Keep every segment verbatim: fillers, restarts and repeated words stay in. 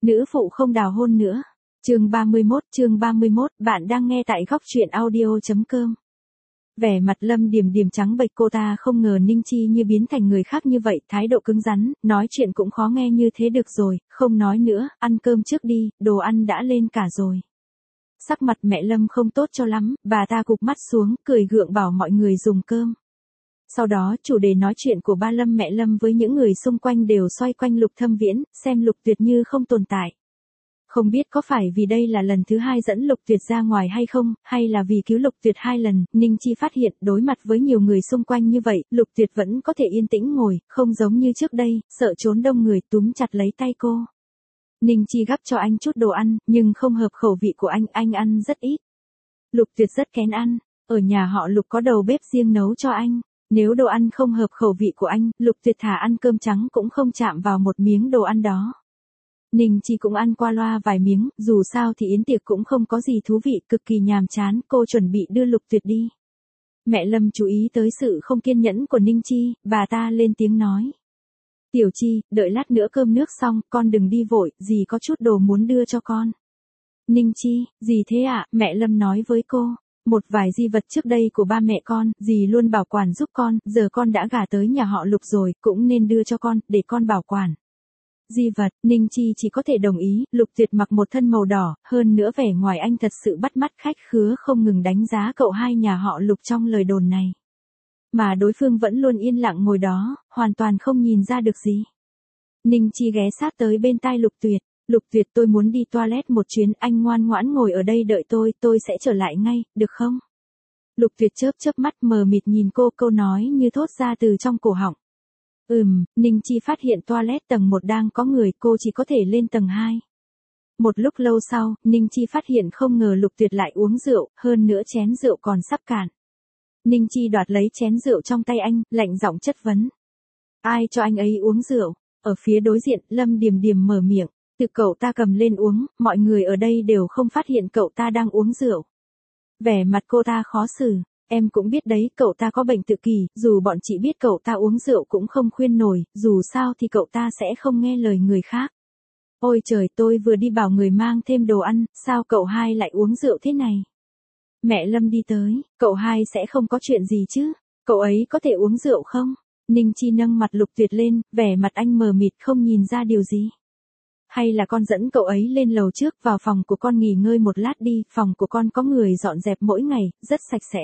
Nữ phụ không đào hôn nữa. Chương ba mươi mốt, chương ba mươi mốt, bạn đang nghe tại góc truyện audio chấm com. Vẻ mặt Lâm Điềm Điềm trắng bệch, cô ta không ngờ Ninh Chi như biến thành người khác như vậy, thái độ cứng rắn, nói chuyện cũng khó nghe như thế. Được rồi, không nói nữa, ăn cơm trước đi, đồ ăn đã lên cả rồi. Sắc mặt mẹ Lâm không tốt cho lắm, bà ta cụp mắt xuống, cười gượng bảo mọi người dùng cơm. Sau đó chủ đề nói chuyện của ba Lâm mẹ Lâm với những người xung quanh đều xoay quanh Lục Thâm Viễn, xem Lục Tuyệt như không tồn tại. Không biết có phải vì đây là lần thứ hai dẫn Lục Tuyệt ra ngoài hay không, hay là vì cứu Lục Tuyệt hai lần, Ninh Chi phát hiện đối mặt với nhiều người xung quanh như vậy, Lục Tuyệt vẫn có thể yên tĩnh ngồi, không giống như trước đây, sợ trốn đông người, túm chặt lấy tay cô. Ninh Chi gắp cho anh chút đồ ăn, nhưng không hợp khẩu vị của anh, anh ăn rất ít. Lục Tuyệt rất kén ăn, ở nhà họ Lục có đầu bếp riêng nấu cho anh. Nếu đồ ăn không hợp khẩu vị của anh, Lục Tuyệt thả ăn cơm trắng cũng không chạm vào một miếng đồ ăn đó. Ninh Chi cũng ăn qua loa vài miếng, dù sao thì yến tiệc cũng không có gì thú vị, cực kỳ nhàm chán, cô chuẩn bị đưa Lục Tuyệt đi. Mẹ Lâm chú ý tới sự không kiên nhẫn của Ninh Chi, bà ta lên tiếng nói. Tiểu Chi, đợi lát nữa cơm nước xong, con đừng đi vội, dì có chút đồ muốn đưa cho con. Ninh Chi, gì thế ạ? Mẹ Lâm nói với cô. Một vài di vật trước đây của ba mẹ con, dì luôn bảo quản giúp con, giờ con đã gả tới nhà họ Lục rồi, cũng nên đưa cho con, để con bảo quản. Di vật, Ninh Chi chỉ có thể đồng ý. Lục Tuyệt mặc một thân màu đỏ, hơn nữa vẻ ngoài anh thật sự bắt mắt, khách khứa không ngừng đánh giá cậu hai nhà họ Lục trong lời đồn này. Mà đối phương vẫn luôn yên lặng ngồi đó, hoàn toàn không nhìn ra được gì. Ninh Chi ghé sát tới bên tai Lục Tuyệt. Lục Tuyệt, tôi muốn đi toilet một chuyến, anh ngoan ngoãn ngồi ở đây đợi tôi, tôi sẽ trở lại ngay, được không? Lục Tuyệt chớp chớp mắt mờ mịt nhìn cô, câu nói như thốt ra từ trong cổ họng. Ừm, Ninh Chi phát hiện toilet tầng một đang có người, cô chỉ có thể lên tầng hai. Một lúc lâu sau, Ninh Chi phát hiện không ngờ Lục Tuyệt lại uống rượu, hơn nữa chén rượu còn sắp cạn. Ninh Chi đoạt lấy chén rượu trong tay anh, lạnh giọng chất vấn. Ai cho anh ấy uống rượu? Ở phía đối diện, Lâm Điềm Điềm mở miệng. Tự cậu ta cầm lên uống, mọi người ở đây đều không phát hiện cậu ta đang uống rượu. Vẻ mặt cô ta khó xử, em cũng biết đấy, cậu ta có bệnh tự kỷ, dù bọn chị biết cậu ta uống rượu cũng không khuyên nổi, dù sao thì cậu ta sẽ không nghe lời người khác. Ôi trời, tôi vừa đi bảo người mang thêm đồ ăn, sao cậu hai lại uống rượu thế này? Mẹ Lâm đi tới, cậu hai sẽ không có chuyện gì chứ, cậu ấy có thể uống rượu không? Ninh Chi nâng mặt Lục Tuyệt lên, vẻ mặt anh mờ mịt không nhìn ra điều gì. Hay là con dẫn cậu ấy lên lầu trước, vào phòng của con nghỉ ngơi một lát đi, phòng của con có người dọn dẹp mỗi ngày, rất sạch sẽ.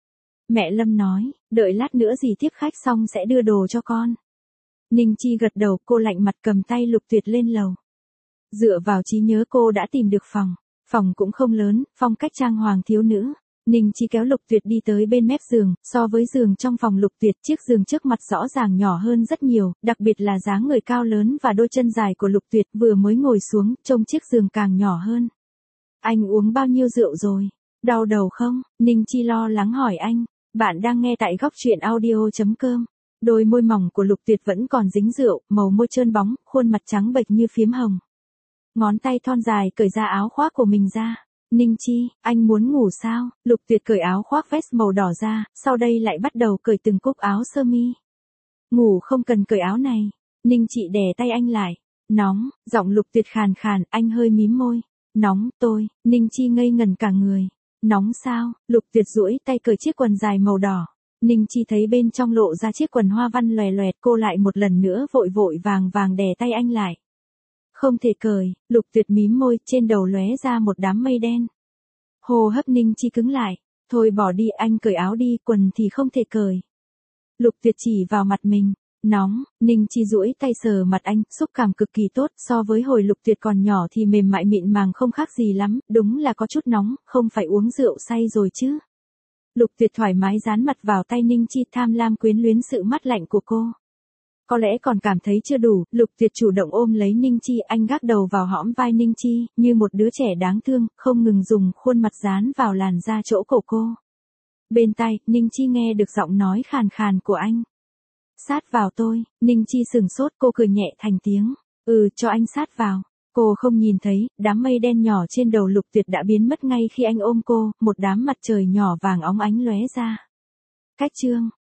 Mẹ Lâm nói, đợi lát nữa dì tiếp khách xong sẽ đưa đồ cho con. Ninh Chi gật đầu, cô lạnh mặt cầm tay Lục Tuyệt lên lầu. Dựa vào trí nhớ cô đã tìm được phòng, phòng cũng không lớn, phong cách trang hoàng thiếu nữ. Ninh Chi kéo Lục Tuyệt đi tới bên mép giường, so với giường trong phòng Lục Tuyệt, chiếc giường trước mặt rõ ràng nhỏ hơn rất nhiều, đặc biệt là dáng người cao lớn và đôi chân dài của Lục Tuyệt, vừa mới ngồi xuống, trông chiếc giường càng nhỏ hơn. Anh uống bao nhiêu rượu rồi? Đau đầu không? Ninh Chi lo lắng hỏi anh. Bạn đang nghe tại góc truyện audio chấm com. Đôi môi mỏng của Lục Tuyệt vẫn còn dính rượu, màu môi trơn bóng, khuôn mặt trắng bệch như phiếm hồng. Ngón tay thon dài cởi ra áo khoác của mình ra. Ninh Chi, anh muốn ngủ sao? Lục Tuyệt cởi áo khoác vest màu đỏ ra, sau đây lại bắt đầu cởi từng cúc áo sơ mi. Ngủ không cần cởi áo này. Ninh Chi đè tay anh lại. Nóng, giọng Lục Tuyệt khàn khàn, anh hơi mím môi. Nóng, tôi. Ninh Chi ngây ngần cả người. Nóng sao? Lục Tuyệt duỗi tay cởi chiếc quần dài màu đỏ. Ninh Chi thấy bên trong lộ ra chiếc quần hoa văn lòe loẹt, cô lại một lần nữa vội vội vàng vàng đè tay anh lại. Không thể cởi. Lục Tuyệt mím môi, trên đầu lóe ra một đám mây đen. Hô hấp Ninh Chi cứng lại. Thôi bỏ đi, anh cởi áo đi, quần thì không thể cởi. Lục Tuyệt chỉ vào mặt mình. Nóng. Ninh Chi duỗi tay sờ mặt anh, xúc cảm cực kỳ tốt, so với hồi Lục Tuyệt còn nhỏ thì mềm mại mịn màng không khác gì lắm, đúng là có chút nóng, không phải uống rượu say rồi chứ. Lục Tuyệt thoải mái dán mặt vào tay Ninh Chi, tham lam quyến luyến sự mát lạnh của cô. Có lẽ còn cảm thấy chưa đủ, Lục Tuyệt chủ động ôm lấy Ninh Chi, anh gác đầu vào hõm vai Ninh Chi, như một đứa trẻ đáng thương, không ngừng dùng khuôn mặt dán vào làn da chỗ cổ cô. Bên tai, Ninh Chi nghe được giọng nói khàn khàn của anh. Sát vào tôi. Ninh Chi sừng sốt, cô cười nhẹ thành tiếng. Ừ, cho anh sát vào. Cô không nhìn thấy, đám mây đen nhỏ trên đầu Lục Tuyệt đã biến mất ngay khi anh ôm cô, một đám mặt trời nhỏ vàng óng ánh lóe ra. Cách chương,